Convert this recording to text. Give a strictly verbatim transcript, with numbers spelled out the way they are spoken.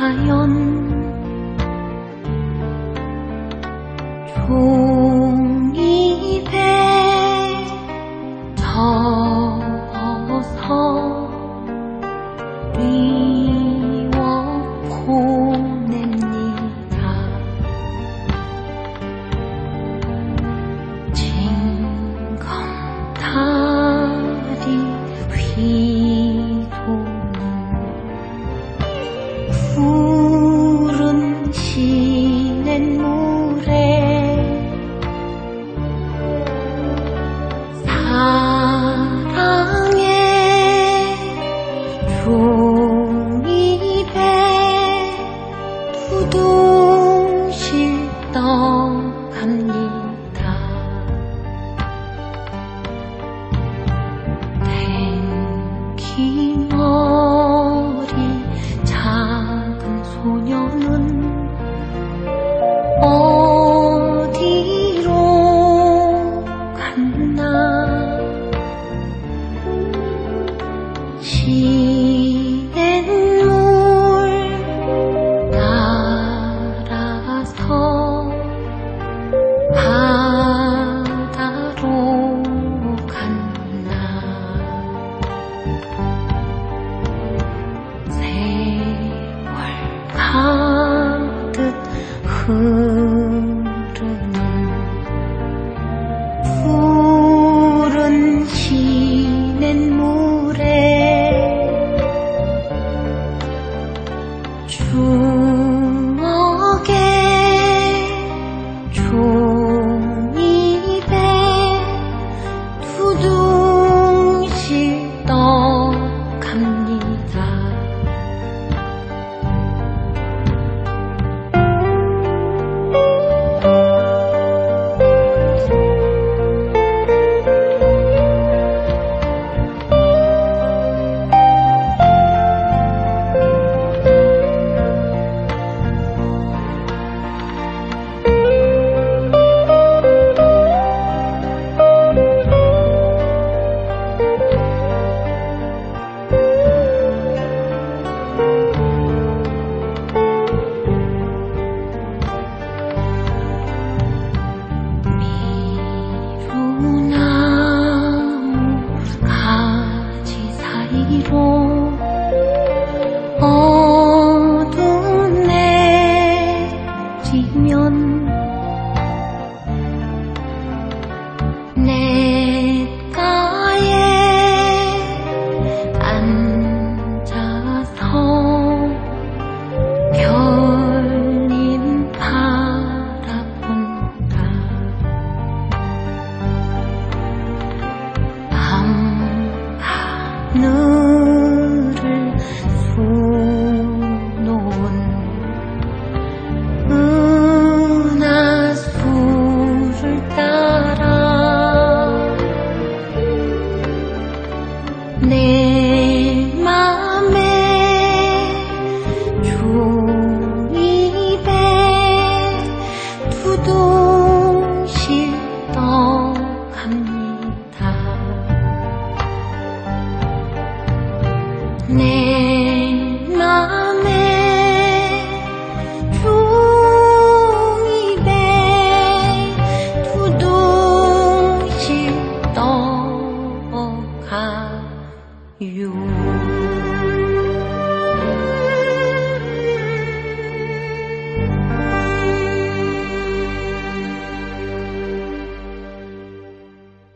하얀 종이배 접어서 미워 보냅니다. 징검다리 휘도는 푸른 시냇물에 사랑의 종이배 두둥실 떠갑니다. 탱기머리 작은 소녀는 어디로 갔나. 시냇물 따라서 바다로 갔나. 세월 가득 흐르는 푸른 시냇물에 추억의 종이배 두둥실 떠갑니다. 어둠 내리면 냇가에 앉아서 별님 바라본다. 밤하늘을 수놓은 은하수를 따라 내 맘에 종이배 두둥실 떠갑니다. 내 맘에 종이배 두둥실 떠가요.